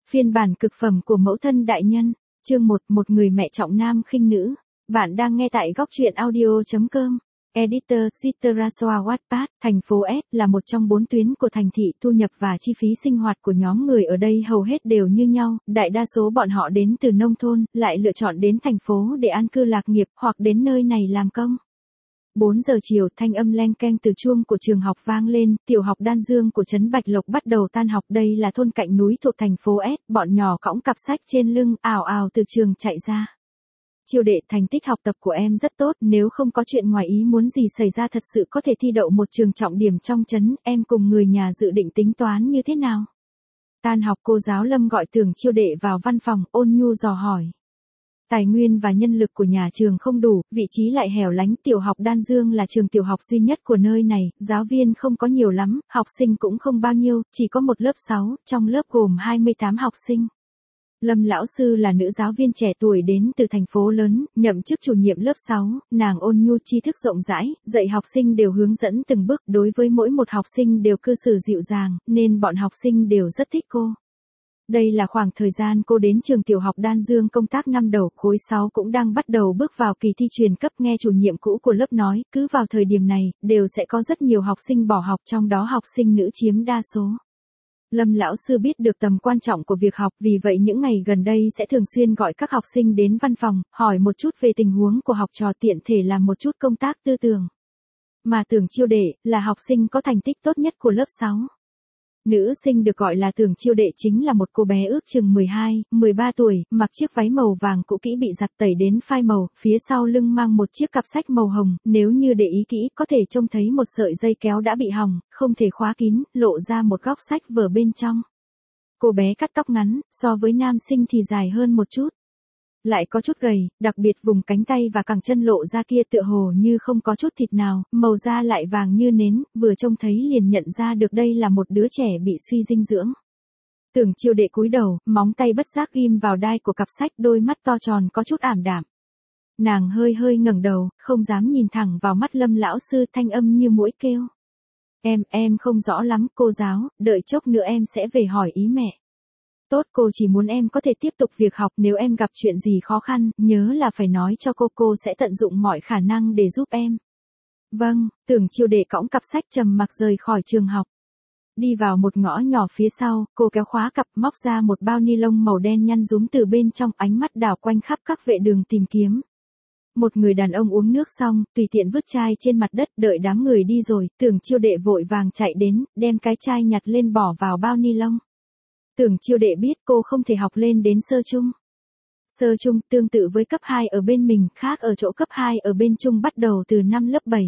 Phiên bản cực phẩm của mẫu thân đại nhân. Chương 1, một người mẹ trọng nam khinh nữ. Bạn đang nghe tại góc truyện audio.com. Editor, Citraswa Wattpad, thành phố S là một trong 4 tuyến của thành thị, thu nhập và chi phí sinh hoạt của nhóm người ở đây hầu hết đều như nhau, đại đa số bọn họ đến từ nông thôn, lại lựa chọn đến thành phố để an cư lạc nghiệp hoặc đến nơi này làm công. 4 giờ chiều, thanh âm leng keng từ chuông của trường học vang lên, tiểu học Đan Dương của trấn Bạch Lộc bắt đầu tan học. Đây là thôn cạnh núi thuộc thành phố S, bọn nhỏ cõng cặp sách trên lưng, ào ào từ trường chạy ra. Chiêu đệ, thành tích học tập của em rất tốt, nếu không có chuyện ngoài ý muốn gì xảy ra thật sự có thể thi đậu một trường trọng điểm trong trấn, em cùng người nhà dự định tính toán như thế nào? Tan học cô giáo Lâm gọi Tưởng Chiêu đệ vào văn phòng, ôn nhu dò hỏi. Tài nguyên và nhân lực của nhà trường không đủ, vị trí lại hẻo lánh, tiểu học Đan Dương là trường tiểu học duy nhất của nơi này, giáo viên không có nhiều lắm, học sinh cũng không bao nhiêu, chỉ có một lớp 6, trong lớp gồm 28 học sinh. Lâm lão sư là nữ giáo viên trẻ tuổi đến từ thành phố lớn, nhậm chức chủ nhiệm lớp 6, nàng ôn nhu tri thức rộng rãi, dạy học sinh đều hướng dẫn từng bước, đối với mỗi một học sinh đều cư xử dịu dàng, nên bọn học sinh đều rất thích cô. Đây là khoảng thời gian cô đến trường tiểu học Đan Dương công tác năm đầu, khối 6 cũng đang bắt đầu bước vào kỳ thi truyền cấp. Nghe chủ nhiệm cũ của lớp nói, cứ vào thời điểm này, đều sẽ có rất nhiều học sinh bỏ học, trong đó học sinh nữ chiếm đa số. Lâm lão sư biết được tầm quan trọng của việc học, vì vậy những ngày gần đây sẽ thường xuyên gọi các học sinh đến văn phòng, hỏi một chút về tình huống của học trò, tiện thể làm một chút công tác tư tưởng. Mà Tưởng Chiêu đệ là học sinh có thành tích tốt nhất của lớp 6. Nữ sinh được gọi là Tưởng Chiêu đệ chính là một cô bé ước chừng 12, 13 tuổi, mặc chiếc váy màu vàng cũ kỹ bị giặt tẩy đến phai màu, phía sau lưng mang một chiếc cặp sách màu hồng, nếu như để ý kỹ có thể trông thấy một sợi dây kéo đã bị hỏng, không thể khóa kín, lộ ra một góc sách vở bên trong. Cô bé cắt tóc ngắn, so với nam sinh thì dài hơn một chút. Lại có chút gầy, đặc biệt vùng cánh tay và cẳng chân lộ ra kia tựa hồ như không có chút thịt nào, màu da lại vàng như nến, vừa trông thấy liền nhận ra được đây là một đứa trẻ bị suy dinh dưỡng. Tưởng Chiêu đệ cúi đầu, móng tay bất giác ghim vào đai của cặp sách, đôi mắt to tròn có chút ảm đạm. Nàng hơi hơi ngẩng đầu, không dám nhìn thẳng vào mắt Lâm lão sư, thanh âm như muỗi kêu. Em không rõ lắm, cô giáo, đợi chốc nữa em sẽ về hỏi ý mẹ. Tốt, cô chỉ muốn em có thể tiếp tục việc học, nếu em gặp chuyện gì khó khăn, nhớ là phải nói cho cô sẽ tận dụng mọi khả năng để giúp em. Vâng, Tưởng Chiêu đệ cõng cặp sách trầm mặc rời khỏi trường học. Đi vào một ngõ nhỏ phía sau, cô kéo khóa cặp, móc ra một bao ni lông màu đen nhăn rúm từ bên trong, ánh mắt đảo quanh khắp các vệ đường tìm kiếm. Một người đàn ông uống nước xong, tùy tiện vứt chai trên mặt đất, đợi đám người đi rồi, Tưởng Chiêu đệ vội vàng chạy đến, đem cái chai nhặt lên bỏ vào bao ni lông. Tưởng Chiêu đệ biết cô không thể học lên đến sơ trung. Sơ trung tương tự với cấp 2 ở bên mình, khác ở chỗ cấp 2 ở bên trung bắt đầu từ năm lớp 7.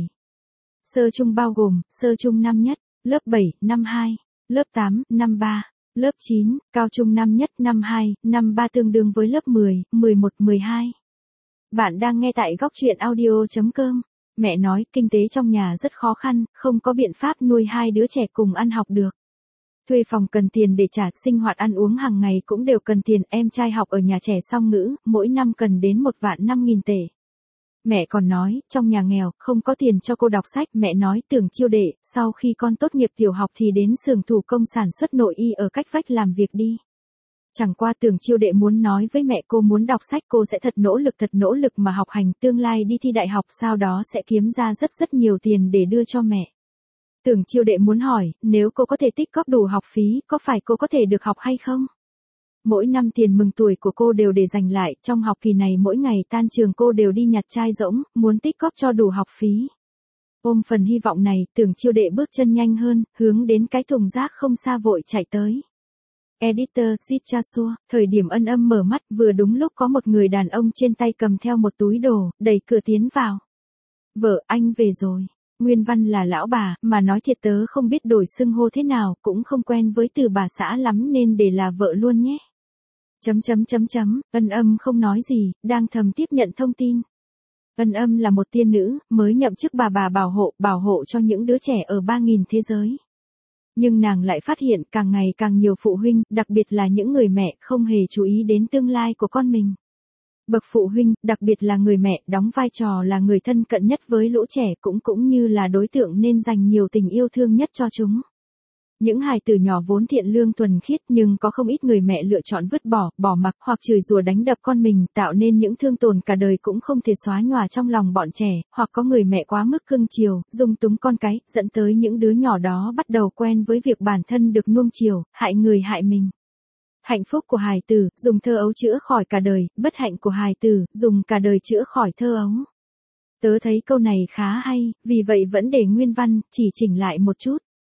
Sơ trung bao gồm, sơ trung năm nhất, lớp 7, năm 2, lớp 8, năm 3, lớp 9, cao trung năm nhất, năm 2, năm 3 tương đương với lớp 10, 11, 12. Bạn đang nghe tại góc truyện audio.com. Mẹ nói, kinh tế trong nhà rất khó khăn, không có biện pháp nuôi hai đứa trẻ cùng ăn học được. Thuê phòng cần tiền để trả, sinh hoạt ăn uống hàng ngày cũng đều cần tiền, em trai học ở nhà trẻ song ngữ, mỗi năm cần đến 1.500.000 tệ. Mẹ còn nói, trong nhà nghèo, không có tiền cho cô đọc sách, mẹ nói Tưởng Chiêu đệ, sau khi con tốt nghiệp tiểu học thì đến xưởng thủ công sản xuất nội y ở cách vách làm việc đi. Chẳng qua Tưởng Chiêu đệ muốn nói với mẹ cô muốn đọc sách, cô sẽ thật nỗ lực mà học hành, tương lai đi thi đại học, sau đó sẽ kiếm ra rất nhiều tiền để đưa cho mẹ. Tưởng Chiêu đệ muốn hỏi, nếu cô có thể tích góp đủ học phí, có phải cô có thể được học hay không? Mỗi năm tiền mừng tuổi của cô đều để dành lại, trong học kỳ này mỗi ngày tan trường cô đều đi nhặt chai rỗng, muốn tích góp cho đủ học phí. Ôm phần hy vọng này, Tưởng Chiêu đệ bước chân nhanh hơn, hướng đến cái thùng rác không xa vội chạy tới. Editor, Citraswa, thời điểm Ân Âm mở mắt, vừa đúng lúc có một người đàn ông trên tay cầm theo một túi đồ, đẩy cửa tiến vào. Vợ, anh về rồi. Nguyên văn là lão bà, mà nói thiệt tớ không biết đổi xưng hô thế nào, cũng không quen với từ bà xã lắm nên để là vợ luôn nhé. Ân Âm không nói gì, đang thầm tiếp nhận thông tin. Ân Âm là một tiên nữ, mới nhậm chức bà bảo hộ cho những đứa trẻ ở 3.000 thế giới. Nhưng nàng lại phát hiện càng ngày càng nhiều phụ huynh, đặc biệt là những người mẹ, không hề chú ý đến tương lai của con mình. Bậc phụ huynh, đặc biệt là người mẹ, đóng vai trò là người thân cận nhất với lũ trẻ, cũng như là đối tượng nên dành nhiều tình yêu thương nhất cho chúng. Những hài tử nhỏ vốn thiện lương thuần khiết nhưng có không ít người mẹ lựa chọn vứt bỏ, bỏ mặc hoặc chửi rủa đánh đập con mình, tạo nên những thương tổn cả đời cũng không thể xóa nhòa trong lòng bọn trẻ, hoặc có người mẹ quá mức cưng chiều, dung túng con cái, dẫn tới những đứa nhỏ đó bắt đầu quen với việc bản thân được nuông chiều, hại người hại mình. Hạnh phúc của hài tử, dùng thơ ấu chữa khỏi cả đời, bất hạnh của hài tử, dùng cả đời chữa khỏi thơ ấu. Tớ thấy câu này khá hay, vì vậy vẫn để nguyên văn, chỉ chỉnh lại một chút.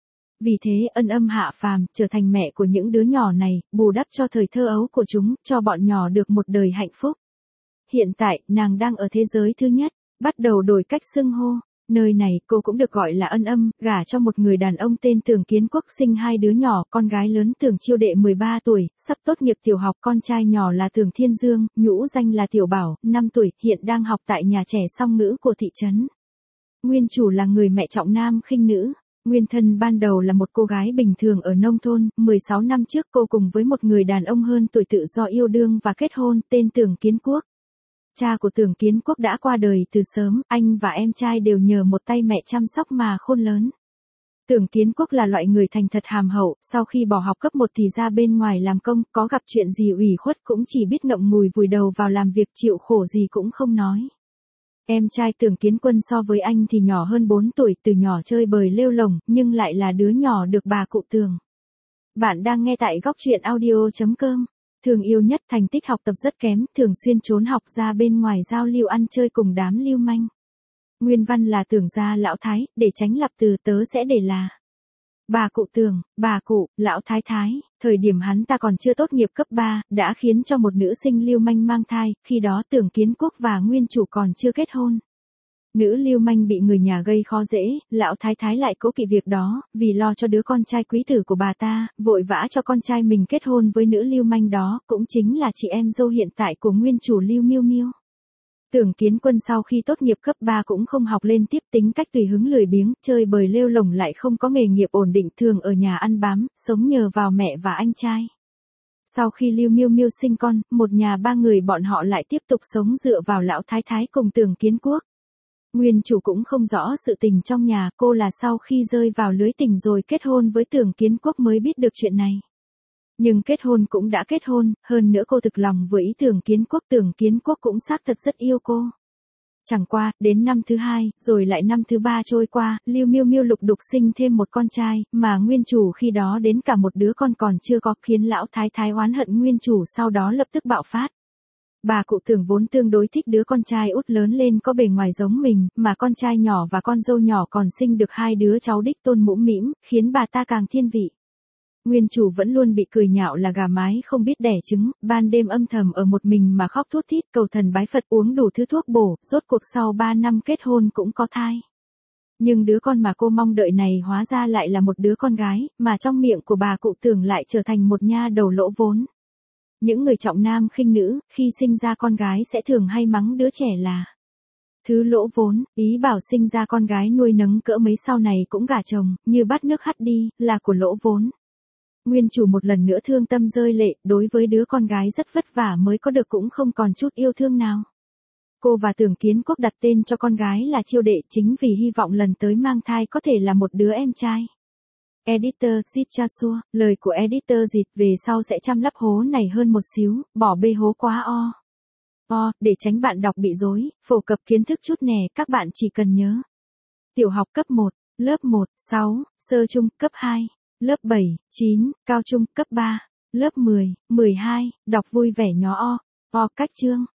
Vì thế ân âm hạ phàm, trở thành mẹ của những đứa nhỏ này, bù đắp cho thời thơ ấu của chúng, cho bọn nhỏ được một đời hạnh phúc. Hiện tại, nàng đang ở thế giới thứ nhất, bắt đầu đổi cách xưng hô. Nơi này, cô cũng được gọi là ân âm, gả cho một người đàn ông tên Tưởng Kiến Quốc, sinh 2 đứa nhỏ, con gái lớn Tưởng Chiêu Đệ 13 tuổi, sắp tốt nghiệp tiểu học, con trai nhỏ là Tưởng Thiên Dương, nhũ danh là Tiểu Bảo, 5 tuổi, hiện đang học tại nhà trẻ song ngữ của thị trấn. Nguyên chủ là người mẹ trọng nam khinh nữ. Nguyên thân ban đầu là một cô gái bình thường ở nông thôn, 16 năm trước cô cùng với một người đàn ông hơn tuổi tự do yêu đương và kết hôn, tên Tưởng Kiến Quốc. Cha của Tưởng Kiến Quốc đã qua đời từ sớm, anh và em trai đều nhờ một tay mẹ chăm sóc mà khôn lớn. Tưởng Kiến Quốc là loại người thành thật hàm hậu, sau khi bỏ học cấp 1 thì ra bên ngoài làm công, có gặp chuyện gì ủy khuất cũng chỉ biết ngậm ngùi vùi đầu vào làm việc, chịu khổ gì cũng không nói. Em trai Tưởng Kiến Quân so với anh thì nhỏ hơn 4 tuổi, từ nhỏ chơi bời lêu lổng, nhưng lại là đứa nhỏ được bà cụ Tưởng. Bạn đang nghe tại góc truyện audio.com. Thường yêu nhất, thành tích học tập rất kém, thường xuyên trốn học ra bên ngoài giao lưu ăn chơi cùng đám lưu manh. Nguyên văn là Tưởng gia lão thái, để tránh lặp từ tớ sẽ để là bà cụ Tưởng, bà cụ, lão thái thái, thời điểm hắn ta còn chưa tốt nghiệp cấp 3, đã khiến cho một nữ sinh lưu manh mang thai, khi đó Tưởng Kiến Quốc và nguyên chủ còn chưa kết hôn. Nữ lưu manh bị người nhà gây khó dễ, lão thái thái lại cố kỵ việc đó, vì lo cho đứa con trai quý tử của bà ta, vội vã cho con trai mình kết hôn với nữ lưu manh đó, cũng chính là chị em dâu hiện tại của nguyên chủ Lưu Miêu Miêu. Tưởng Kiến Quân sau khi tốt nghiệp cấp 3 cũng không học lên tiếp, tính cách tùy hứng lười biếng, chơi bời lêu lổng, lại không có nghề nghiệp ổn định, thường ở nhà ăn bám, sống nhờ vào mẹ và anh trai. Sau khi Lưu Miêu Miêu sinh con, một nhà 3 người bọn họ lại tiếp tục sống dựa vào lão thái thái cùng Tưởng Kiến Quốc. Nguyên chủ cũng không rõ sự tình trong nhà, cô là sau khi rơi vào lưới tình rồi kết hôn với Tưởng Kiến Quốc mới biết được chuyện này. Nhưng kết hôn cũng đã kết hôn, hơn nữa cô thực lòng với ý Tưởng Kiến Quốc cũng xác thật rất yêu cô. Chẳng qua, đến năm thứ 2, rồi lại năm thứ 3 trôi qua, Lưu Miêu Miêu lục đục sinh thêm một con trai, mà nguyên chủ khi đó đến cả một đứa con còn chưa có, khiến lão thái thái oán hận nguyên chủ, sau đó lập tức bạo phát. Bà cụ Tưởng vốn tương đối thích đứa con trai út lớn lên có bề ngoài giống mình, mà con trai nhỏ và con dâu nhỏ còn sinh được 2 đứa cháu đích tôn mũm mĩm, khiến bà ta càng thiên vị. Nguyên chủ vẫn luôn bị cười nhạo là gà mái không biết đẻ trứng, ban đêm âm thầm ở một mình mà khóc thút thít, cầu thần bái Phật, uống đủ thứ thuốc bổ, rốt cuộc sau 3 năm kết hôn cũng có thai. Nhưng đứa con mà cô mong đợi này hóa ra lại là một đứa con gái, mà trong miệng của bà cụ Tưởng lại trở thành một nha đầu lỗ vốn. Những người trọng nam khinh nữ, khi sinh ra con gái sẽ thường hay mắng đứa trẻ là thứ lỗ vốn, ý bảo sinh ra con gái nuôi nấng cỡ mấy sau này cũng gả chồng, như bắt nước hắt đi, là của lỗ vốn. Nguyên chủ một lần nữa thương tâm rơi lệ, đối với đứa con gái rất vất vả mới có được cũng không còn chút yêu thương nào. Cô và Tưởng Kiến Quốc đặt tên cho con gái là Chiêu Đệ, chính vì hy vọng lần tới mang thai có thể là một đứa em trai. Editor, Zit Chasua, lời của Editor Zit, về sau sẽ chăm lắp hố này hơn một xíu, bỏ bê hố quá để tránh bạn đọc bị rối, phổ cập kiến thức chút nè, các bạn chỉ cần nhớ. Tiểu học cấp 1, lớp 1, 6, sơ trung, cấp 2, lớp 7, 9, cao trung, cấp 3, lớp 10, 12, đọc vui vẻ nhó cách chương.